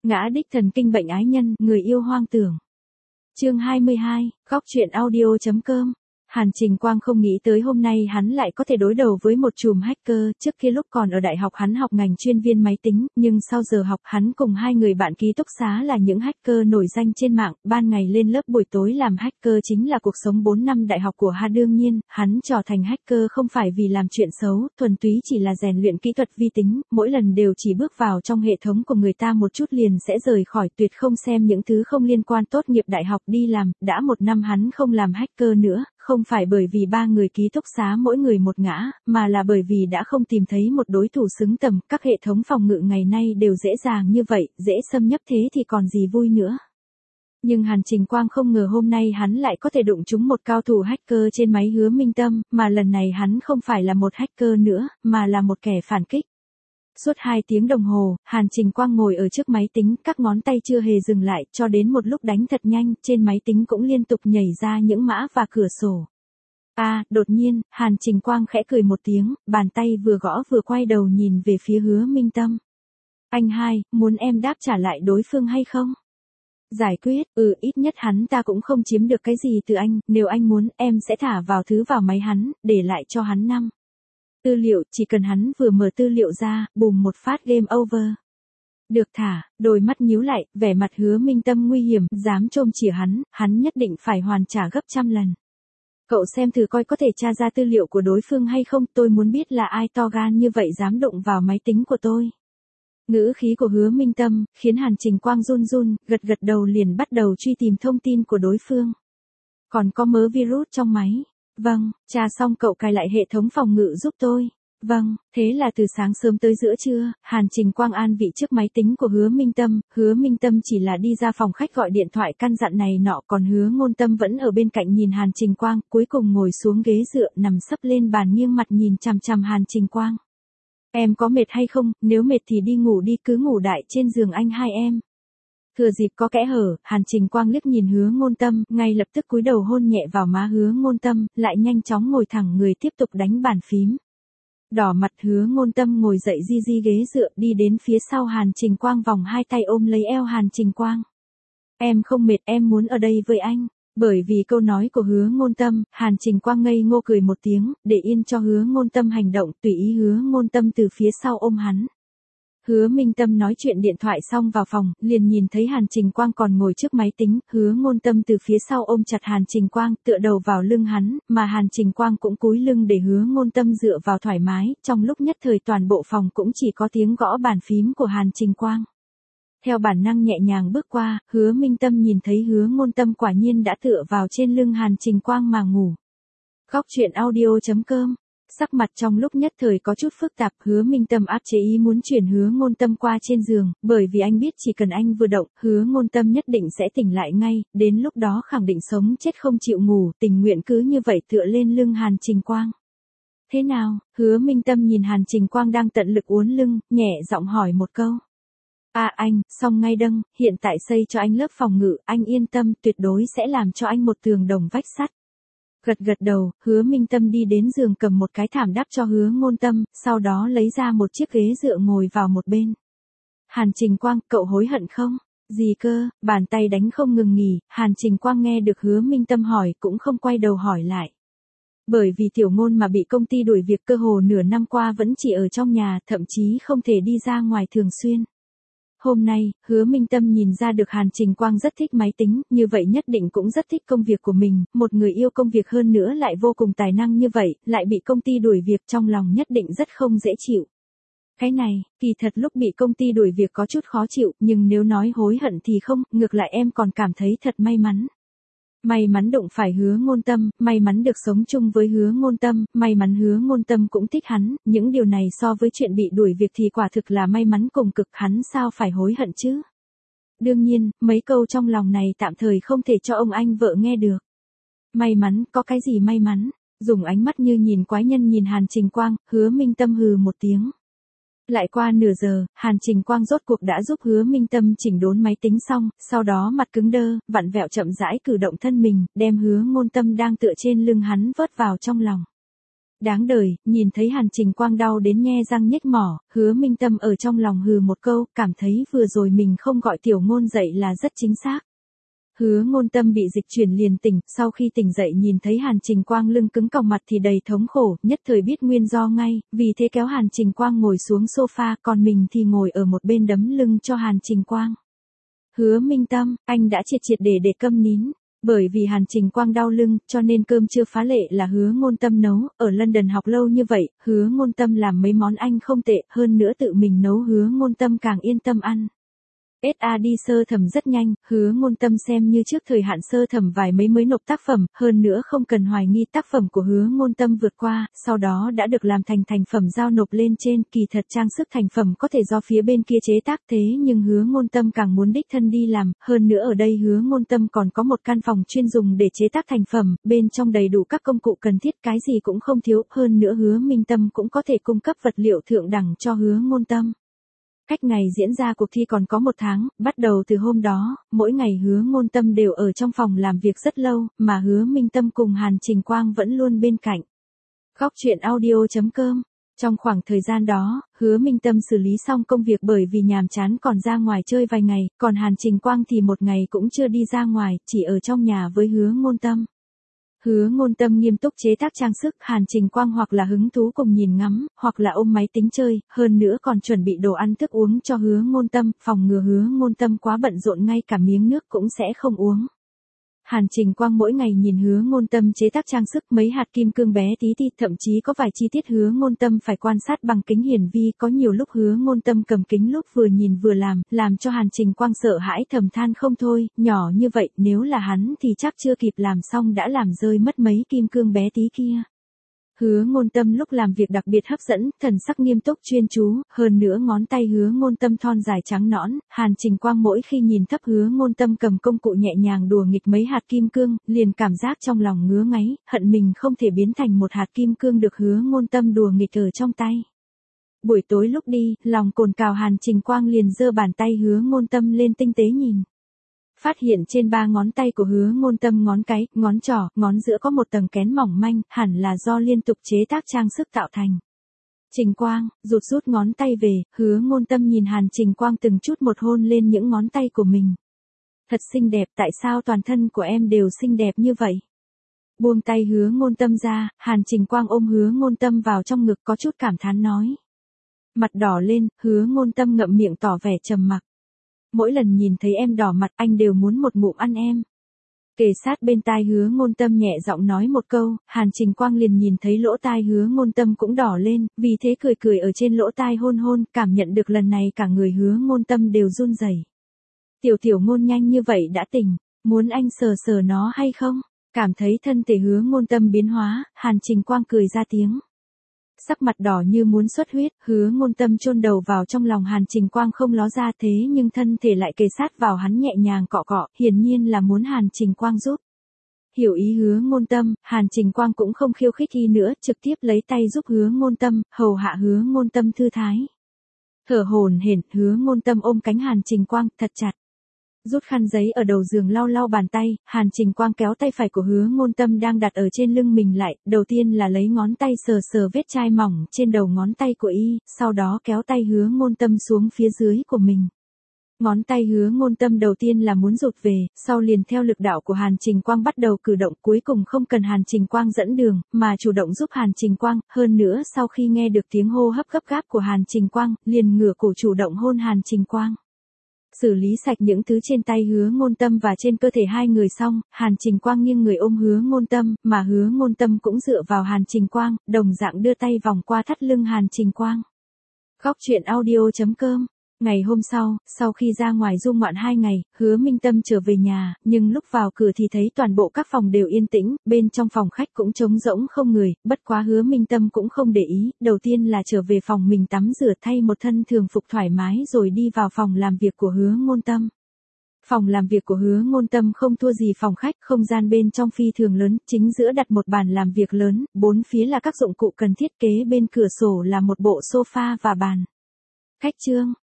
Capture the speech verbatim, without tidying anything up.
Ngã đích thần kinh bệnh ái nhân, người yêu hoang tưởng. Chương hai mươi hai, góc truyện audio chấm com. Hàn Trình Quang không nghĩ tới hôm nay hắn lại có thể đối đầu với một chùm hacker. Trước kia lúc còn ở đại học hắn học ngành chuyên viên máy tính, nhưng sau giờ học hắn cùng hai người bạn ký túc xá là những hacker nổi danh trên mạng, ban ngày lên lớp buổi tối làm hacker chính là cuộc sống bốn năm đại học của hắn. Đương nhiên, hắn trở thành hacker không phải vì làm chuyện xấu, thuần túy chỉ là rèn luyện kỹ thuật vi tính, mỗi lần đều chỉ bước vào trong hệ thống của người ta một chút liền sẽ rời khỏi, tuyệt không xem những thứ không liên quan. Tốt nghiệp đại học đi làm, đã một năm hắn không làm hacker nữa. Không phải bởi vì ba người ký túc xá mỗi người một ngã, mà là bởi vì đã không tìm thấy một đối thủ xứng tầm. Các hệ thống phòng ngự ngày nay đều dễ dàng như vậy, dễ xâm nhập thế thì còn gì vui nữa. Nhưng Hàn Trình Quang không ngờ hôm nay hắn lại có thể đụng trúng một cao thủ hacker trên máy Hứa Minh Tâm, mà lần này hắn không phải là một hacker nữa, mà là một kẻ phản kích. Suốt hai tiếng đồng hồ, Hàn Trình Quang ngồi ở trước máy tính, các ngón tay chưa hề dừng lại, cho đến một lúc đánh thật nhanh, trên máy tính cũng liên tục nhảy ra những mã và cửa sổ. A, à, đột nhiên, Hàn Trình Quang khẽ cười một tiếng, bàn tay vừa gõ vừa quay đầu nhìn về phía Hứa Minh Tâm. Anh hai, muốn em đáp trả lại đối phương hay không? Giải quyết, ừ, ít nhất hắn ta cũng không chiếm được cái gì từ anh, nếu anh muốn, em sẽ thả vào thứ vào máy hắn, để lại cho hắn năm. Tư liệu, chỉ cần hắn vừa mở tư liệu ra, bùm một phát game over. Được thả, đôi mắt nhíu lại, vẻ mặt Hứa Minh Tâm nguy hiểm, dám trôm chỉa hắn, hắn nhất định phải hoàn trả gấp trăm lần. Cậu xem thử coi có thể tra ra tư liệu của đối phương hay không, tôi muốn biết là ai to gan như vậy dám đụng vào máy tính của tôi. Ngữ khí của Hứa Minh Tâm, khiến Hàn Trình Quang run run, gật gật đầu liền bắt đầu truy tìm thông tin của đối phương. Còn có mớ virus trong máy. Vâng, tra xong cậu cài lại hệ thống phòng ngự giúp tôi. Vâng, thế là từ sáng sớm tới giữa trưa, Hàn Trình Quang an vị trước máy tính của Hứa Minh Tâm, Hứa Minh Tâm chỉ là đi ra phòng khách gọi điện thoại căn dặn này nọ, còn Hứa Ngôn Tâm vẫn ở bên cạnh nhìn Hàn Trình Quang, cuối cùng ngồi xuống ghế dựa nằm sấp lên bàn nghiêng mặt nhìn chằm chằm Hàn Trình Quang. Em có mệt hay không, nếu mệt thì đi ngủ đi, cứ ngủ đại trên giường anh hai em. Thừa dịp có kẽ hở, Hàn Trình Quang liếc nhìn Hứa Ngôn Tâm, ngay lập tức cúi đầu hôn nhẹ vào má Hứa Ngôn Tâm, lại nhanh chóng ngồi thẳng người tiếp tục đánh bàn phím. Đỏ mặt Hứa Ngôn Tâm ngồi dậy di di ghế dựa đi đến phía sau Hàn Trình Quang vòng hai tay ôm lấy eo Hàn Trình Quang. Em không mệt, em muốn ở đây với anh. Bởi vì câu nói của Hứa Ngôn Tâm, Hàn Trình Quang ngây ngô cười một tiếng, để yên cho Hứa Ngôn Tâm hành động, tùy ý Hứa Ngôn Tâm từ phía sau ôm hắn. Hứa Minh Tâm nói chuyện điện thoại xong vào phòng, liền nhìn thấy Hàn Trình Quang còn ngồi trước máy tính, Hứa Ngôn Tâm từ phía sau ôm chặt Hàn Trình Quang, tựa đầu vào lưng hắn, mà Hàn Trình Quang cũng cúi lưng để Hứa Ngôn Tâm dựa vào thoải mái, trong lúc nhất thời toàn bộ phòng cũng chỉ có tiếng gõ bàn phím của Hàn Trình Quang. Theo bản năng nhẹ nhàng bước qua, Hứa Minh Tâm nhìn thấy Hứa Ngôn Tâm quả nhiên đã tựa vào trên lưng Hàn Trình Quang mà ngủ. Góc truyện audio chấm com. Sắc mặt trong lúc nhất thời có chút phức tạp, Hứa Minh Tâm áp chế ý muốn chuyển Hứa Ngôn Tâm qua trên giường, bởi vì anh biết chỉ cần anh vừa động, Hứa Ngôn Tâm nhất định sẽ tỉnh lại ngay, đến lúc đó khẳng định sống chết không chịu ngủ, tình nguyện cứ như vậy tựa lên lưng Hàn Trình Quang. Thế nào? Hứa Minh Tâm nhìn Hàn Trình Quang đang tận lực uốn lưng, nhẹ giọng hỏi một câu. À anh, xong ngay đâng, hiện tại xây cho anh lớp phòng ngự, anh yên tâm, tuyệt đối sẽ làm cho anh một tường đồng vách sắt. Gật gật đầu, Hứa Minh Tâm đi đến giường cầm một cái thảm đắp cho Hứa Ngôn Tâm, sau đó lấy ra một chiếc ghế dựa ngồi vào một bên. Hàn Trình Quang, cậu hối hận không? Gì cơ? Bàn tay đánh không ngừng nghỉ, Hàn Trình Quang nghe được Hứa Minh Tâm hỏi cũng không quay đầu hỏi lại. Bởi vì Tiểu Ngôn mà bị công ty đuổi việc cơ hồ nửa năm qua vẫn chỉ ở trong nhà, thậm chí không thể đi ra ngoài thường xuyên. Hôm nay, Hứa Minh Tâm nhìn ra được Hàn Trình Quang rất thích máy tính, như vậy nhất định cũng rất thích công việc của mình, một người yêu công việc hơn nữa lại vô cùng tài năng như vậy, lại bị công ty đuổi việc trong lòng nhất định rất không dễ chịu. Cái này, kỳ thật lúc bị công ty đuổi việc có chút khó chịu, nhưng nếu nói hối hận thì không, ngược lại em còn cảm thấy thật may mắn. May mắn đụng phải Hứa Ngôn Tâm, may mắn được sống chung với Hứa Ngôn Tâm, may mắn Hứa Ngôn Tâm cũng thích hắn, những điều này so với chuyện bị đuổi việc thì quả thực là may mắn cùng cực, hắn sao phải hối hận chứ? Đương nhiên, mấy câu trong lòng này tạm thời không thể cho ông anh vợ nghe được. May mắn, có cái gì may mắn? Dùng ánh mắt như nhìn quái nhân nhìn Hàn Trình Quang, Hứa Minh Tâm hừ một tiếng. Lại qua nửa giờ, Hàn Trình Quang rốt cuộc đã giúp Hứa Minh Tâm chỉnh đốn máy tính xong, sau đó mặt cứng đơ, vặn vẹo chậm rãi cử động thân mình, đem Hứa Ngôn Tâm đang tựa trên lưng hắn vớt vào trong lòng. Đáng đời, nhìn thấy Hàn Trình Quang đau đến nhe răng nhếch mỏ, Hứa Minh Tâm ở trong lòng hừ một câu, cảm thấy vừa rồi mình không gọi tiểu ngôn dậy là rất chính xác. Hứa Ngôn Tâm bị dịch chuyển liền tỉnh, sau khi tỉnh dậy nhìn thấy Hàn Trình Quang lưng cứng còng mặt thì đầy thống khổ, nhất thời biết nguyên do ngay, vì thế kéo Hàn Trình Quang ngồi xuống sofa, còn mình thì ngồi ở một bên đấm lưng cho Hàn Trình Quang. Hứa Minh Tâm, anh đã triệt triệt để để câm nín. Bởi vì Hàn Trình Quang đau lưng, cho nên cơm trưa phá lệ là Hứa Ngôn Tâm nấu, ở London học lâu như vậy, Hứa Ngôn Tâm làm mấy món anh không tệ, hơn nữa tự mình nấu Hứa Ngôn Tâm càng yên tâm ăn. ét a đi sơ thẩm rất nhanh, Hứa Ngôn Tâm xem như trước thời hạn sơ thẩm vài mấy mới nộp tác phẩm, hơn nữa không cần hoài nghi tác phẩm của Hứa Ngôn Tâm vượt qua, sau đó đã được làm thành thành phẩm giao nộp lên trên, kỳ thật trang sức thành phẩm có thể do phía bên kia chế tác thế nhưng Hứa Ngôn Tâm càng muốn đích thân đi làm, hơn nữa ở đây Hứa Ngôn Tâm còn có một căn phòng chuyên dùng để chế tác thành phẩm, bên trong đầy đủ các công cụ cần thiết, cái gì cũng không thiếu, hơn nữa Hứa Minh Tâm cũng có thể cung cấp vật liệu thượng đẳng cho Hứa Ngôn Tâm. Cách ngày diễn ra cuộc thi còn có một tháng, bắt đầu từ hôm đó, mỗi ngày Hứa Ngôn Tâm đều ở trong phòng làm việc rất lâu, mà Hứa Minh Tâm cùng Hàn Trình Quang vẫn luôn bên cạnh. Góc truyện audio chấm com. Trong khoảng thời gian đó, Hứa Minh Tâm xử lý xong công việc bởi vì nhàm chán còn ra ngoài chơi vài ngày, còn Hàn Trình Quang thì một ngày cũng chưa đi ra ngoài, chỉ ở trong nhà với Hứa Ngôn Tâm. Hứa Ngôn Tâm nghiêm túc chế tác trang sức, Hàn Trình Quang hoặc là hứng thú cùng nhìn ngắm, hoặc là ôm máy tính chơi, hơn nữa còn chuẩn bị đồ ăn thức uống cho Hứa Ngôn Tâm, phòng ngừa Hứa Ngôn Tâm quá bận rộn ngay cả miếng nước cũng sẽ không uống. Hàn Trình Quang mỗi ngày nhìn Hứa Ngôn Tâm chế tác trang sức, mấy hạt kim cương bé tí ti, thậm chí có vài chi tiết Hứa Ngôn Tâm phải quan sát bằng kính hiển vi, có nhiều lúc Hứa Ngôn Tâm cầm kính lúc vừa nhìn vừa làm, làm cho Hàn Trình Quang sợ hãi thầm than không thôi, nhỏ như vậy, nếu là hắn thì chắc chưa kịp làm xong đã làm rơi mất mấy kim cương bé tí kia. Hứa Ngôn Tâm lúc làm việc đặc biệt hấp dẫn, thần sắc nghiêm túc chuyên chú, hơn nữa ngón tay Hứa Ngôn Tâm thon dài trắng nõn, Hàn Trình Quang mỗi khi nhìn thấp Hứa Ngôn Tâm cầm công cụ nhẹ nhàng đùa nghịch mấy hạt kim cương, liền cảm giác trong lòng ngứa ngáy, hận mình không thể biến thành một hạt kim cương được Hứa Ngôn Tâm đùa nghịch ở trong tay. Buổi tối lúc đi, lòng cồn cào Hàn Trình Quang liền giơ bàn tay Hứa Ngôn Tâm lên tinh tế nhìn. Phát hiện trên ba ngón tay của Hứa Ngôn Tâm ngón cái, ngón trỏ, ngón giữa có một tầng kén mỏng manh, hẳn là do liên tục chế tác trang sức tạo thành. Trình Quang, rụt rút ngón tay về, Hứa Ngôn Tâm nhìn Hàn Trình Quang từng chút một hôn lên những ngón tay của mình. Thật xinh đẹp, tại sao toàn thân của em đều xinh đẹp như vậy? Buông tay Hứa Ngôn Tâm ra, Hàn Trình Quang ôm Hứa Ngôn Tâm vào trong ngực có chút cảm thán nói. Mặt đỏ lên, Hứa Ngôn Tâm ngậm miệng tỏ vẻ trầm mặc. Mỗi lần nhìn thấy em đỏ mặt anh đều muốn một ngụm ăn em. Kề sát bên tai Hứa Ngôn Tâm nhẹ giọng nói một câu, Hàn Trình Quang liền nhìn thấy lỗ tai Hứa Ngôn Tâm cũng đỏ lên, vì thế cười cười ở trên lỗ tai hôn hôn, cảm nhận được lần này cả người Hứa Ngôn Tâm đều run rẩy. Tiểu tiểu ngôn nhanh như vậy đã tỉnh, muốn anh sờ sờ nó hay không? Cảm thấy thân thể Hứa Ngôn Tâm biến hóa, Hàn Trình Quang cười ra tiếng. Sắc mặt đỏ như muốn xuất huyết, Hứa Ngôn Tâm chôn đầu vào trong lòng Hàn Trình Quang không ló ra thế nhưng thân thể lại kề sát vào hắn nhẹ nhàng cọ cọ, hiển nhiên là muốn Hàn Trình Quang giúp. Hiểu ý Hứa Ngôn Tâm, Hàn Trình Quang cũng không khiêu khích y nữa, trực tiếp lấy tay giúp Hứa Ngôn Tâm, hầu hạ Hứa Ngôn Tâm thư thái. Thở hổn hển, Hứa Ngôn Tâm ôm cánh Hàn Trình Quang thật chặt. Rút khăn giấy ở đầu giường lau lau bàn tay, Hàn Trình Quang kéo tay phải của Hứa Ngôn Tâm đang đặt ở trên lưng mình lại, đầu tiên là lấy ngón tay sờ sờ vết chai mỏng trên đầu ngón tay của y, sau đó kéo tay Hứa Ngôn Tâm xuống phía dưới của mình. Ngón tay Hứa Ngôn Tâm đầu tiên là muốn rụt về, sau liền theo lực đạo của Hàn Trình Quang bắt đầu cử động, cuối cùng không cần Hàn Trình Quang dẫn đường, mà chủ động giúp Hàn Trình Quang, hơn nữa sau khi nghe được tiếng hô hấp gấp gáp của Hàn Trình Quang, liền ngửa cổ chủ động hôn Hàn Trình Quang. Xử lý sạch những thứ trên tay Hứa Ngôn Tâm và trên cơ thể hai người xong, Hàn Trình Quang nghiêng người ôm Hứa Ngôn Tâm, mà Hứa Ngôn Tâm cũng dựa vào Hàn Trình Quang, đồng dạng đưa tay vòng qua thắt lưng Hàn Trình Quang. Góc truyện audio chấm com. Ngày hôm sau, sau khi ra ngoài du ngoạn hai ngày, Hứa Minh Tâm trở về nhà, nhưng lúc vào cửa thì thấy toàn bộ các phòng đều yên tĩnh, bên trong phòng khách cũng trống rỗng không người, bất quá Hứa Minh Tâm cũng không để ý, đầu tiên là trở về phòng mình tắm rửa thay một thân thường phục thoải mái rồi đi vào phòng làm việc của Hứa Ngôn Tâm. Phòng làm việc của Hứa Ngôn Tâm không thua gì phòng khách, không gian bên trong phi thường lớn, chính giữa đặt một bàn làm việc lớn, bốn phía là các dụng cụ cần thiết, kế bên cửa sổ là một bộ sofa và bàn. Khách trương.